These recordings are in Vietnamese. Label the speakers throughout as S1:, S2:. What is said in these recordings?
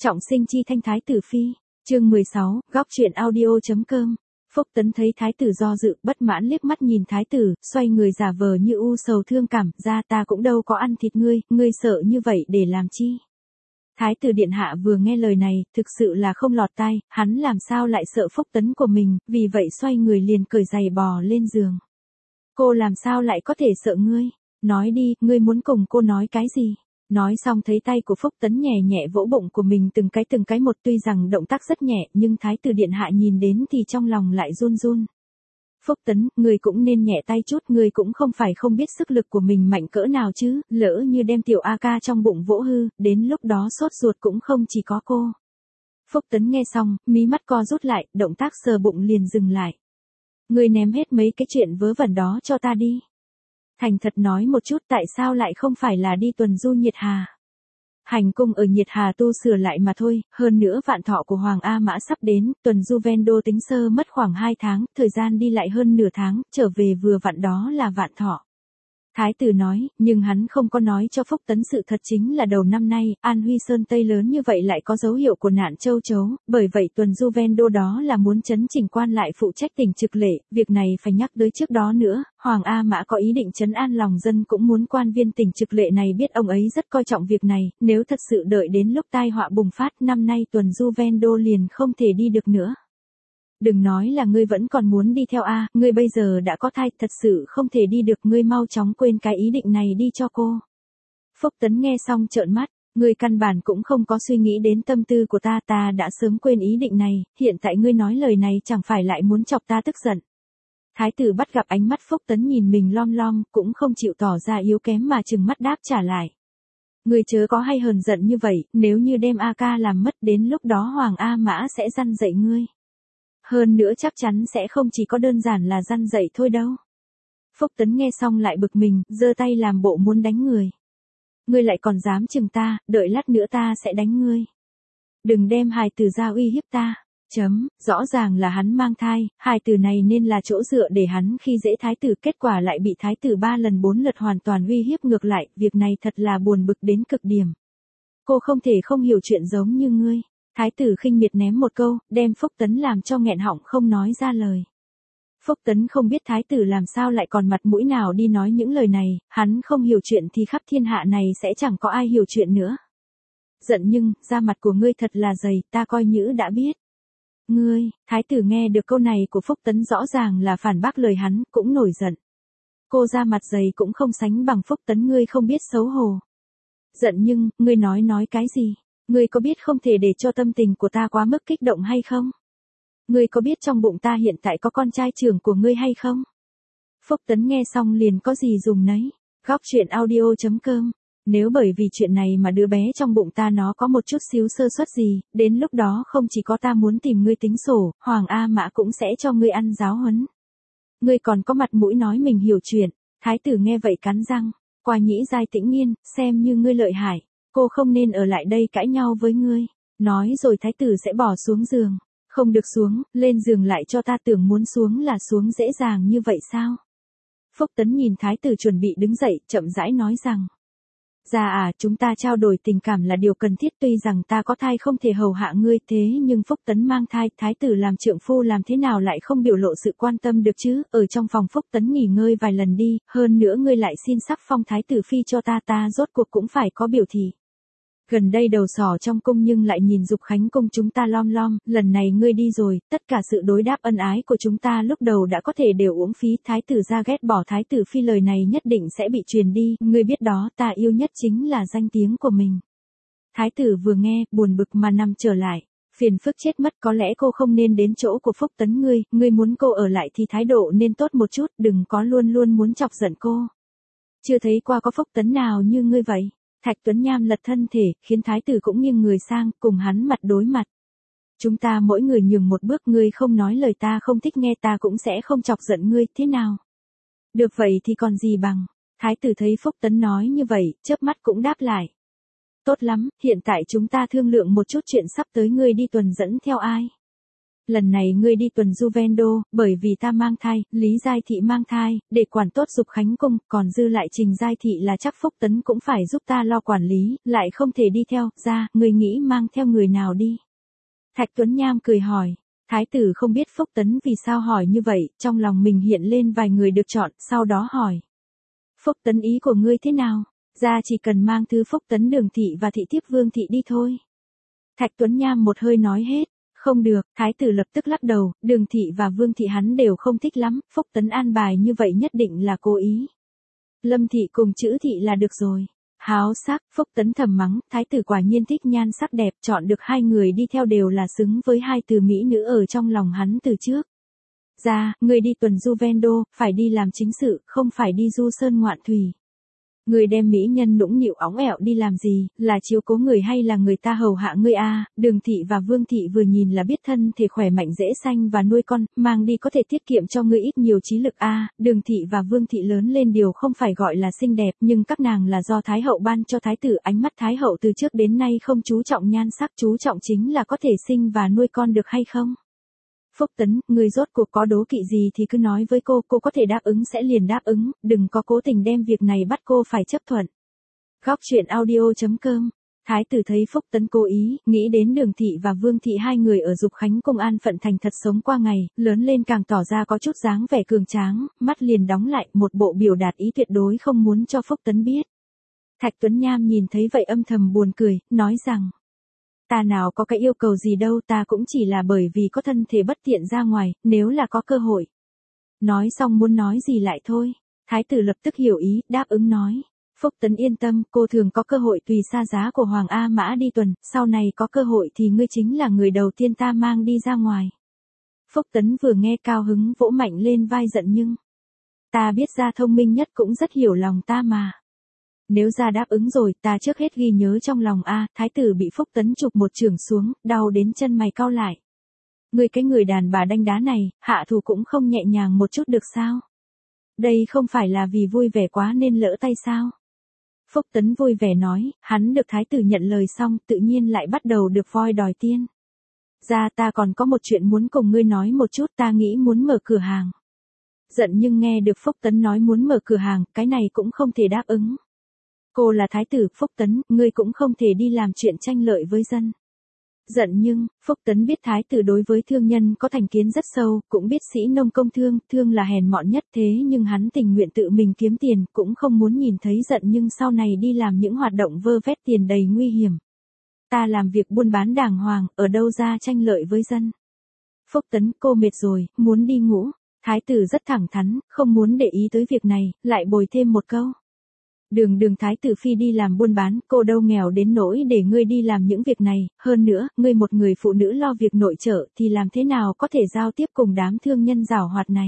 S1: Trọng sinh chi thanh thái tử phi, chương 16, góc truyện audio.com. Phúc Tấn thấy thái tử do dự, bất mãn liếc mắt nhìn thái tử, xoay người giả vờ như u sầu thương cảm, ra ta cũng đâu có ăn thịt ngươi sợ như vậy để làm chi? Thái tử điện hạ vừa nghe lời này, thực sự là không lọt tai, hắn làm sao lại sợ Phúc Tấn của mình, vì vậy xoay người liền cởi giày bò lên giường. Cô làm sao lại có thể sợ ngươi? Nói đi, ngươi muốn cùng cô nói cái gì? Nói xong thấy tay của Phúc Tấn nhẹ nhẹ vỗ bụng của mình từng cái một, tuy rằng động tác rất nhẹ nhưng thái tử điện hạ nhìn đến thì trong lòng lại run run. Phúc Tấn, ngươi cũng nên nhẹ tay chút, ngươi cũng không phải không biết sức lực của mình mạnh cỡ nào chứ, lỡ như đem tiểu A ca trong bụng vỗ hư, đến lúc đó sốt ruột cũng không chỉ có cô. Phúc Tấn nghe xong, mí mắt co rút lại, động tác sờ bụng liền dừng lại. Ngươi ném hết mấy cái chuyện vớ vẩn đó cho ta đi. Thành thật nói một chút, tại sao lại không phải là đi tuần du Nhiệt Hà? Hành cung ở Nhiệt Hà tu sửa lại mà thôi, hơn nữa vạn thọ của Hoàng A Mã sắp đến, tuần du ven đô tính sơ mất khoảng 2 tháng, thời gian đi lại hơn nửa tháng, trở về vừa vặn đó là vạn thọ. Thái tử nói, nhưng hắn không có nói cho Phúc Tấn sự thật chính là đầu năm nay, An Huy Sơn Tây lớn như vậy lại có dấu hiệu của nạn châu chấu, bởi vậy tuần du ven đô đó là muốn chấn chỉnh quan lại phụ trách tỉnh Trực Lệ, việc này phải nhắc tới trước đó nữa, Hoàng A Mã có ý định trấn an lòng dân cũng muốn quan viên tỉnh Trực Lệ này biết ông ấy rất coi trọng việc này, nếu thật sự đợi đến lúc tai họa bùng phát năm nay tuần du ven đô liền không thể đi được nữa. Đừng nói là ngươi vẫn còn muốn đi theo a, ngươi bây giờ đã có thai, thật sự không thể đi được, ngươi mau chóng quên cái ý định này đi cho cô. Phúc Tấn nghe xong trợn mắt, ngươi căn bản cũng không có suy nghĩ đến tâm tư của ta, ta đã sớm quên ý định này, hiện tại ngươi nói lời này chẳng phải lại muốn chọc ta tức giận. Thái tử bắt gặp ánh mắt Phúc Tấn nhìn mình lom lom, cũng không chịu tỏ ra yếu kém mà trừng mắt đáp trả lại. Ngươi chớ có hay hờn giận như vậy, nếu như đem A ca làm mất đến lúc đó Hoàng A Mã sẽ răn dạy ngươi. Hơn nữa chắc chắn sẽ không chỉ có đơn giản là răn dạy thôi đâu. Phúc Tấn nghe xong lại bực mình, giơ tay làm bộ muốn đánh người. Ngươi lại còn dám chừng ta, đợi lát nữa ta sẽ đánh ngươi. Đừng đem hài tử ra uy hiếp ta. Rõ ràng là hắn mang thai, hài tử này nên là chỗ dựa để hắn khi dễ thái tử, kết quả lại bị thái tử 3 lần 4 lượt hoàn toàn uy hiếp ngược lại, việc này thật là buồn bực đến cực điểm. Cô không thể không hiểu chuyện giống như ngươi. Thái tử khinh miệt ném một câu, đem Phúc Tấn làm cho nghẹn họng không nói ra lời. Phúc Tấn không biết thái tử làm sao lại còn mặt mũi nào đi nói những lời này, hắn không hiểu chuyện thì khắp thiên hạ này sẽ chẳng có ai hiểu chuyện nữa. Giận nhưng, da mặt của ngươi thật là dày, ta coi như đã biết. Ngươi, thái tử nghe được câu này của Phúc Tấn rõ ràng là phản bác lời hắn, cũng nổi giận. Cô da mặt dày cũng không sánh bằng Phúc Tấn, ngươi không biết xấu hổ. Giận nhưng, ngươi nói cái gì? Ngươi có biết không thể để cho tâm tình của ta quá mức kích động hay không? Ngươi có biết trong bụng ta hiện tại có con trai trưởng của ngươi hay không? Phúc Tấn nghe xong liền có gì dùng nấy. Góc truyện audio.com. Nếu bởi vì chuyện này mà đứa bé trong bụng ta nó có một chút xíu sơ suất gì, đến lúc đó không chỉ có ta muốn tìm ngươi tính sổ, Hoàng A Mã cũng sẽ cho ngươi ăn giáo huấn. Ngươi còn có mặt mũi nói mình hiểu chuyện. Thái tử nghe vậy cắn răng. Qua nhĩ giai tĩnh nghiên, xem như ngươi lợi hại. Cô không nên ở lại đây cãi nhau với ngươi. Nói rồi thái tử sẽ bỏ xuống giường. Không được xuống, lên giường lại cho ta, tưởng muốn xuống là xuống dễ dàng như vậy sao? Phúc Tấn nhìn thái tử chuẩn bị đứng dậy, chậm rãi nói rằng. Dạ chúng ta trao đổi tình cảm là điều cần thiết, tuy rằng ta có thai không thể hầu hạ ngươi, thế nhưng Phúc Tấn mang thai, thái tử làm trượng phu làm thế nào lại không biểu lộ sự quan tâm được chứ, ở trong phòng Phúc Tấn nghỉ ngơi vài lần đi, hơn nữa ngươi lại xin sắc phong thái tử phi cho ta rốt cuộc cũng phải có biểu thị. Gần đây đầu sỏ trong cung nhưng lại nhìn Dục Khánh cung chúng ta lom lom, lần này ngươi đi rồi, tất cả sự đối đáp ân ái của chúng ta lúc đầu đã có thể đều uổng phí, thái tử ra ghét bỏ thái tử phi lời này nhất định sẽ bị truyền đi, ngươi biết đó, ta yêu nhất chính là danh tiếng của mình. Thái tử vừa nghe, buồn bực mà nằm trở lại, phiền phức chết mất, có lẽ cô không nên đến chỗ của Phúc Tấn ngươi muốn cô ở lại thì thái độ nên tốt một chút, đừng có luôn luôn muốn chọc giận cô. Chưa thấy qua có Phúc Tấn nào như ngươi vậy. Thạch Tuấn Nham lật thân thể, khiến thái tử cũng nghiêng người sang, cùng hắn mặt đối mặt. Chúng ta mỗi người nhường một bước, ngươi không nói lời ta không thích nghe, ta cũng sẽ không chọc giận ngươi, thế nào? Được vậy thì còn gì bằng. Thái tử thấy Phúc Tấn nói như vậy, chớp mắt cũng đáp lại. Tốt lắm, hiện tại chúng ta thương lượng một chút chuyện sắp tới, ngươi đi tuần dẫn theo ai? Lần này ngươi đi tuần du ven đô, bởi vì ta mang thai, Lý Giai Thị mang thai, để quản tốt Dục Khánh Cung, còn dư lại Trình Giai Thị là chắc Phúc Tấn cũng phải giúp ta lo quản lý, lại không thể đi theo, ra, ngươi nghĩ mang theo người nào đi. Thạch Tuấn Nham cười hỏi, thái tử không biết Phúc Tấn vì sao hỏi như vậy, trong lòng mình hiện lên vài người được chọn, sau đó hỏi. Phúc Tấn ý của ngươi thế nào? Ra chỉ cần mang thứ Phúc Tấn Đường Thị và thị thiếp Vương Thị đi thôi. Thạch Tuấn Nham một hơi nói hết. Không được, thái tử lập tức lắc đầu, Đường Thị và Vương Thị hắn đều không thích lắm, Phúc Tấn an bài như vậy nhất định là cố ý. Lâm Thị cùng Chữ Thị là được rồi. Háo sắc, Phúc Tấn thầm mắng, thái tử quả nhiên thích nhan sắc đẹp, chọn được hai người đi theo đều là xứng với hai từ mỹ nữ ở trong lòng hắn từ trước. Ra, người đi tuần du ven đô, phải đi làm chính sự, không phải đi du sơn ngoạn thủy. Người đem mỹ nhân nũng nịu óng ẹo đi làm gì, là chiếu cố người hay là người ta hầu hạ ngươi a? Đường Thị và Vương Thị vừa nhìn là biết thân thể khỏe mạnh dễ sanh và nuôi con, mang đi có thể tiết kiệm cho ngươi ít nhiều trí lực a. Đường Thị và Vương Thị lớn lên điều không phải gọi là xinh đẹp, nhưng các nàng là do Thái hậu ban cho thái tử, ánh mắt Thái hậu từ trước đến nay không chú trọng nhan sắc, chú trọng chính là có thể sinh và nuôi con được hay không. Phúc Tấn, người rốt cuộc có đố kỵ gì thì cứ nói với cô có thể đáp ứng sẽ liền đáp ứng, đừng có cố tình đem việc này bắt cô phải chấp thuận. Góc truyện audio.com. Thái tử thấy Phúc Tấn cố ý, nghĩ đến Đường Thị và Vương Thị hai người ở Dục Khánh Cung an phận thành thật sống qua ngày, lớn lên càng tỏ ra có chút dáng vẻ cường tráng, mắt liền đóng lại, một bộ biểu đạt ý tuyệt đối không muốn cho Phúc Tấn biết. Thạch Tuấn Nham nhìn thấy vậy âm thầm buồn cười, nói rằng. Ta nào có cái yêu cầu gì đâu, ta cũng chỉ là bởi vì có thân thể bất tiện ra ngoài, nếu là có cơ hội. Nói xong muốn nói gì lại thôi. Thái tử lập tức hiểu ý, đáp ứng nói. Phúc Tấn yên tâm, cô thường có cơ hội tùy xa giá của Hoàng A Mã đi tuần, sau này có cơ hội thì ngươi chính là người đầu tiên ta mang đi ra ngoài. Phúc Tấn vừa nghe cao hứng vỗ mạnh lên vai giận nhưng. Ta biết ra thông minh nhất cũng rất hiểu lòng ta mà. Nếu ra đáp ứng rồi, ta trước hết ghi nhớ trong lòng a. Thái tử bị Phúc Tấn chụp một chưởng xuống, đau đến chân mày cau lại. Người cái người đàn bà đanh đá này, hạ thủ cũng không nhẹ nhàng một chút được sao? Đây không phải là vì vui vẻ quá nên lỡ tay sao? Phúc Tấn vui vẻ nói, hắn được thái tử nhận lời xong, tự nhiên lại bắt đầu được voi đòi tiên. Ra ta còn có một chuyện muốn cùng ngươi nói một chút, ta nghĩ muốn mở cửa hàng. Giận nhưng nghe được Phúc Tấn nói muốn mở cửa hàng, cái này cũng không thể đáp ứng. Cô là thái tử, Phúc Tấn, ngươi cũng không thể đi làm chuyện tranh lợi với dân. Giận nhưng, Phúc Tấn biết thái tử đối với thương nhân có thành kiến rất sâu, cũng biết sĩ nông công thương là hèn mọn nhất thế nhưng hắn tình nguyện tự mình kiếm tiền, cũng không muốn nhìn thấy giận nhưng sau này đi làm những hoạt động vơ vét tiền đầy nguy hiểm. Ta làm việc buôn bán đàng hoàng, ở đâu ra tranh lợi với dân. Phúc Tấn, cô mệt rồi, muốn đi ngủ. Thái tử rất thẳng thắn, không muốn để ý tới việc này, lại bồi thêm một câu. Đường thái tử phi đi làm buôn bán, cô đâu nghèo đến nỗi để ngươi đi làm những việc này, hơn nữa, ngươi một người phụ nữ lo việc nội trợ thì làm thế nào có thể giao tiếp cùng đám thương nhân giảo hoạt này.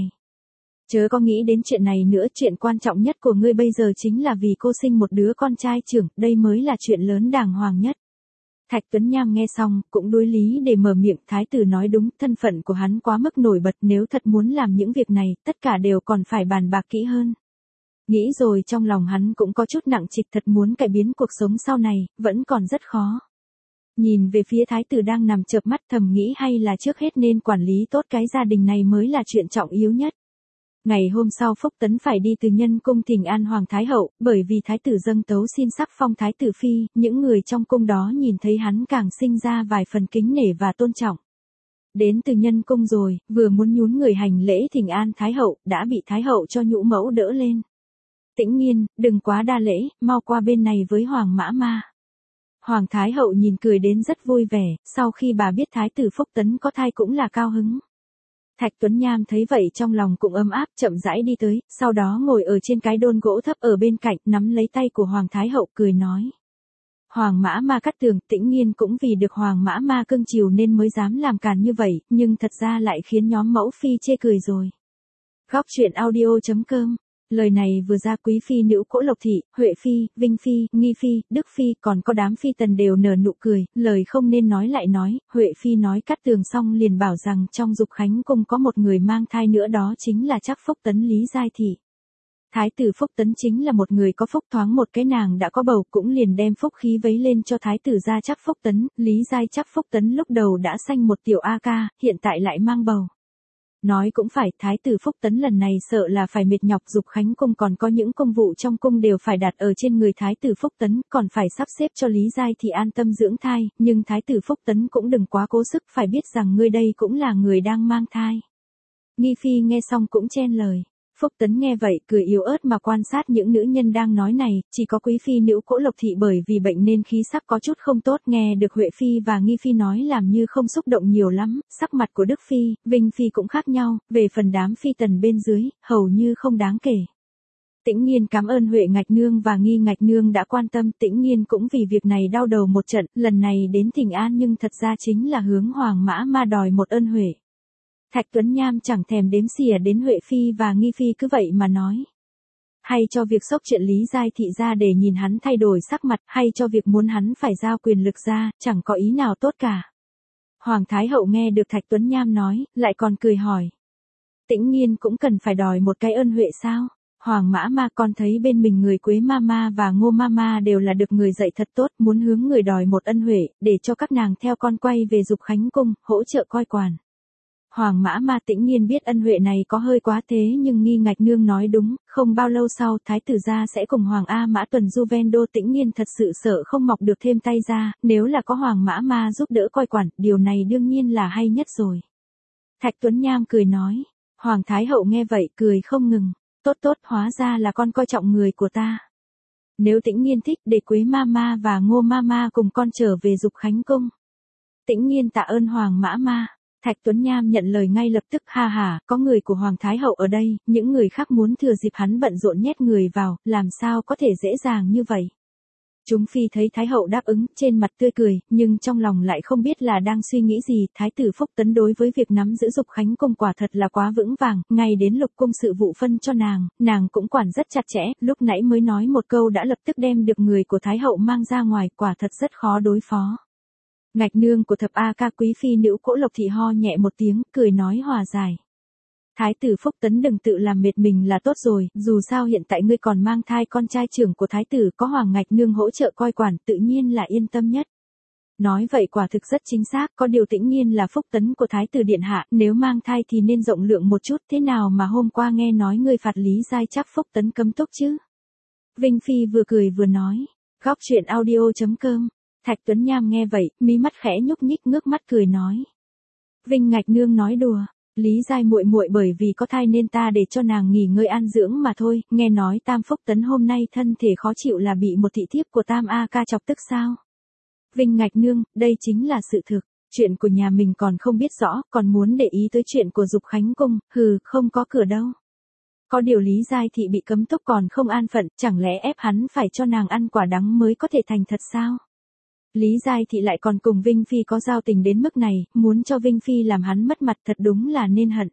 S1: Chớ có nghĩ đến chuyện này nữa, chuyện quan trọng nhất của ngươi bây giờ chính là vì cô sinh một đứa con trai trưởng, đây mới là chuyện lớn đàng hoàng nhất. Thạch Tuấn Nham nghe xong, cũng đối lý để mở miệng, thái tử nói đúng, thân phận của hắn quá mức nổi bật, nếu thật muốn làm những việc này, tất cả đều còn phải bàn bạc kỹ hơn. Nghĩ rồi trong lòng hắn cũng có chút nặng trịch, thật muốn cải biến cuộc sống sau này, vẫn còn rất khó. Nhìn về phía thái tử đang nằm chợp mắt thầm nghĩ hay là trước hết nên quản lý tốt cái gia đình này mới là chuyện trọng yếu nhất. Ngày hôm sau Phúc Tấn phải đi từ nhân cung thỉnh an Hoàng Thái Hậu, bởi vì thái tử dâng tấu xin sắc phong thái tử phi, những người trong cung đó nhìn thấy hắn càng sinh ra vài phần kính nể và tôn trọng. Đến từ nhân cung rồi, vừa muốn nhún người hành lễ thỉnh an Thái Hậu, đã bị Thái Hậu cho nhũ mẫu đỡ lên. Tĩnh Nghiên, đừng quá đa lễ, mau qua bên này với Hoàng Mã Ma. Hoàng Thái Hậu nhìn cười đến rất vui vẻ, sau khi bà biết thái tử Phúc Tấn có thai cũng là cao hứng. Thạch Tuấn Nham thấy vậy trong lòng cũng ấm áp, chậm rãi đi tới, sau đó ngồi ở trên cái đôn gỗ thấp ở bên cạnh, nắm lấy tay của Hoàng Thái Hậu cười nói. Hoàng Mã Ma cắt tường, Tĩnh Nghiên cũng vì được Hoàng Mã Ma cưng chiều nên mới dám làm càn như vậy, nhưng thật ra lại khiến nhóm mẫu phi chê cười rồi. Góc truyện audio.com. Lời này vừa ra quý phi nữ Cỗ Lộc Thị, Huệ Phi, Vinh Phi, Nghi Phi, Đức Phi, còn có đám phi tần đều nở nụ cười, lời không nên nói lại nói, Huệ Phi nói cắt tường xong liền bảo rằng trong Dục Khánh Cung có một người mang thai nữa, đó chính là chắc Phúc Tấn Lý Giai Thị. Thái tử Phúc Tấn chính là một người có phúc, thoáng một cái nàng đã có bầu, cũng liền đem phúc khí vấy lên cho thái tử gia Trắc Phúc Tấn. Lý giai Trắc Phúc Tấn lúc đầu đã sanh một tiểu A ca, hiện tại lại mang bầu. Nói cũng phải, thái tử Phúc Tấn lần này sợ là phải mệt nhọc, Dục Khánh cung còn có những công vụ trong cung đều phải đặt ở trên người thái tử Phúc Tấn, còn phải sắp xếp cho Lý giai thì an tâm dưỡng thai, nhưng thái tử Phúc Tấn cũng đừng quá cố sức, phải biết rằng ngươi đây cũng là người đang mang thai. Nghi phi nghe xong cũng chen lời. Phúc Tấn nghe vậy cười yếu ớt mà quan sát những nữ nhân đang nói này, chỉ có quý phi Nữ Cỗ Lộc Thị bởi vì bệnh nên khí sắc có chút không tốt, nghe được Huệ phi và Nghi phi nói làm như không xúc động nhiều lắm. Sắc mặt của Đức phi, Vinh phi cũng khác nhau, về phần đám phi tần bên dưới, hầu như không đáng kể. Tĩnh Nghiên cảm ơn Huệ Ngạch Nương và Nghi Ngạch Nương đã quan tâm, Tĩnh Nghiên cũng vì việc này đau đầu một trận, lần này đến thỉnh an nhưng thật ra chính là hướng Hoàng Mã Ma đòi một ơn huệ. Thạch Tuấn Nham chẳng thèm đếm xỉa đến Huệ phi và Nghi phi cứ vậy mà nói. Hay cho việc xốc chuyện Lý giai thị ra để nhìn hắn thay đổi sắc mặt, hay cho việc muốn hắn phải giao quyền lực ra, chẳng có ý nào tốt cả. Hoàng Thái Hậu nghe được Thạch Tuấn Nham nói, lại còn cười hỏi. Tĩnh Nghiên cũng cần phải đòi một cái ơn huệ sao? Hoàng Mã Ma, con thấy bên mình người Quế Mama và Ngô Mama đều là được người dạy thật tốt, muốn hướng người đòi một ân huệ, để cho các nàng theo con quay về Dục Khánh cung, hỗ trợ coi quản. Hoàng Mã Ma Tĩnh Nghiên biết ân huệ này có hơi quá thế, nhưng Nghi Ngạch Nương nói đúng, không bao lâu sau thái tử gia sẽ cùng Hoàng A Mã tuần du ven đô. Tĩnh Nghiên thật sự sợ không mọc được thêm tay ra, nếu là có Hoàng Mã Ma giúp đỡ coi quản, điều này đương nhiên là hay nhất rồi. Thạch Tuấn Nham cười nói. Hoàng Thái Hậu nghe vậy cười không ngừng. Tốt tốt, hóa ra là con coi trọng người của ta. Nếu Tĩnh Nghiên thích, để Quế Mama và Ngô Mama cùng con trở về Dục Khánh cung. Tĩnh Nghiên tạ ơn Hoàng Mã Ma. Thạch Tuấn Nham nhận lời ngay lập tức, ha ha, có người của Hoàng Thái Hậu ở đây, những người khác muốn thừa dịp hắn bận rộn nhét người vào, làm sao có thể dễ dàng như vậy. Chúng phi thấy Thái Hậu đáp ứng, trên mặt tươi cười, nhưng trong lòng lại không biết là đang suy nghĩ gì. Thái tử Phúc Tấn đối với việc nắm giữ Dục Khánh cung quả thật là quá vững vàng, ngay đến Lục cung sự vụ phân cho nàng cũng quản rất chặt chẽ, lúc nãy mới nói một câu đã lập tức đem được người của Thái Hậu mang ra ngoài, quả thật rất khó đối phó. Ngạch Nương của thập A ca quý phi Nữ Cỗ Lộc Thị ho nhẹ một tiếng, cười nói hòa giải. Thái tử Phúc Tấn đừng tự làm mệt mình là tốt rồi, dù sao hiện tại ngươi còn mang thai con trai trưởng của thái tử, có Hoàng Ngạch Nương hỗ trợ coi quản, tự nhiên là yên tâm nhất. Nói vậy quả thực rất chính xác, có điều Tĩnh Nghiên là Phúc Tấn của thái tử điện hạ, nếu mang thai thì nên rộng lượng một chút, thế nào mà hôm qua nghe nói ngươi phạt Lý giai Trắc Phúc Tấn cấm túc chứ? Vinh phi vừa cười vừa nói. Góc truyện audio.com. Thạch Tuấn Nham nghe vậy, mí mắt khẽ nhúc nhích, ngước mắt cười nói. Vinh Ngạch Nương nói đùa, Lý giai muội muội bởi vì có thai nên ta để cho nàng nghỉ ngơi an dưỡng mà thôi, nghe nói Tam Phúc Tấn hôm nay thân thể khó chịu là bị một thị thiếp của Tam A ca chọc tức sao? Vinh Ngạch Nương, đây chính là sự thực, chuyện của nhà mình còn không biết rõ, còn muốn để ý tới chuyện của Dục Khánh cung, không có cửa đâu. Có điều Lý giai thị bị cấm túc còn không an phận, chẳng lẽ ép hắn phải cho nàng ăn quả đắng mới có thể thành thật sao? Lý giai thị lại còn cùng Vinh phi có giao tình đến mức này, muốn cho Vinh phi làm hắn mất mặt thật đúng là nên hận.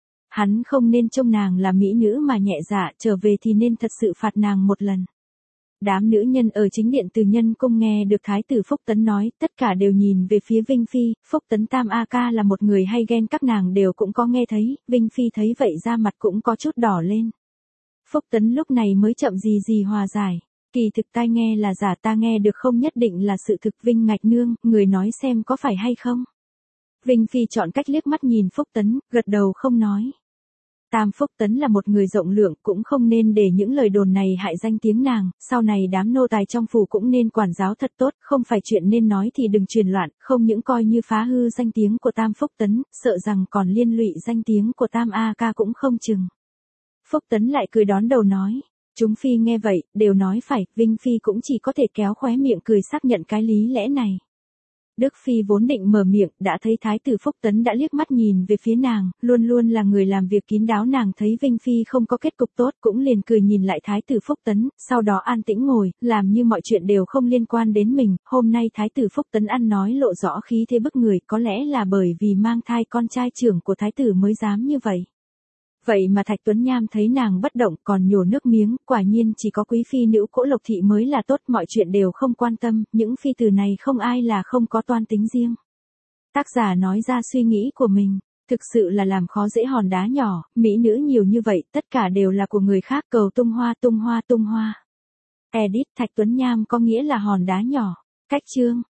S1: Hắn không nên trông nàng là mỹ nữ mà nhẹ dạ, trở về thì nên thật sự phạt nàng một lần. Đám nữ nhân ở chính điện Từ Nhân cung nghe được thái tử Phúc Tấn nói, tất cả đều nhìn về phía Vinh phi. Phúc Tấn Tam A ca là một người hay ghen, các nàng đều cũng có nghe thấy. Vinh phi thấy vậy da mặt cũng có chút đỏ lên. Phúc Tấn lúc này mới chậm gì hòa giải. Kỳ thực tai nghe là giả, ta nghe được không nhất định là sự thực. Vinh Ngạch Nương, người nói xem có phải hay không? Vinh phi chọn cách liếc mắt nhìn Phúc Tấn, gật đầu không nói. Tam Phúc Tấn là một người rộng lượng, cũng không nên để những lời đồn này hại danh tiếng nàng, sau này đám nô tài trong phủ cũng nên quản giáo thật tốt, không phải chuyện nên nói thì đừng truyền loạn, không những coi như phá hư danh tiếng của Tam Phúc Tấn, sợ rằng còn liên lụy danh tiếng của Tam A ca cũng không chừng. Phúc Tấn lại cười đón đầu nói. Chúng phi nghe vậy, đều nói phải, Vinh phi cũng chỉ có thể kéo khóe miệng cười xác nhận cái lý lẽ này. Đức phi vốn định mở miệng, đã thấy thái tử Phúc Tấn đã liếc mắt nhìn về phía nàng, luôn luôn là người làm việc kín đáo, nàng thấy Vinh phi không có kết cục tốt, cũng liền cười nhìn lại thái tử Phúc Tấn, sau đó an tĩnh ngồi, làm như mọi chuyện đều không liên quan đến mình. Hôm nay thái tử Phúc Tấn ăn nói lộ rõ khí thế bức người, có lẽ là bởi vì mang thai con trai trưởng của thái tử mới dám như vậy. Vậy mà Thạch Tuấn Nham thấy nàng bất động còn nhổ nước miếng, quả nhiên chỉ có quý phi Nữ Cỗ Lộc Thị mới là tốt, mọi chuyện đều không quan tâm, những phi tử này không ai là không có toan tính riêng. Tác giả nói ra suy nghĩ của mình. Thực sự là làm khó dễ hòn đá nhỏ, mỹ nữ nhiều như vậy, tất cả đều là của người khác, cầu tung hoa tung hoa tung hoa. Edit Thạch Tuấn Nham có nghĩa là hòn đá nhỏ. Cách chương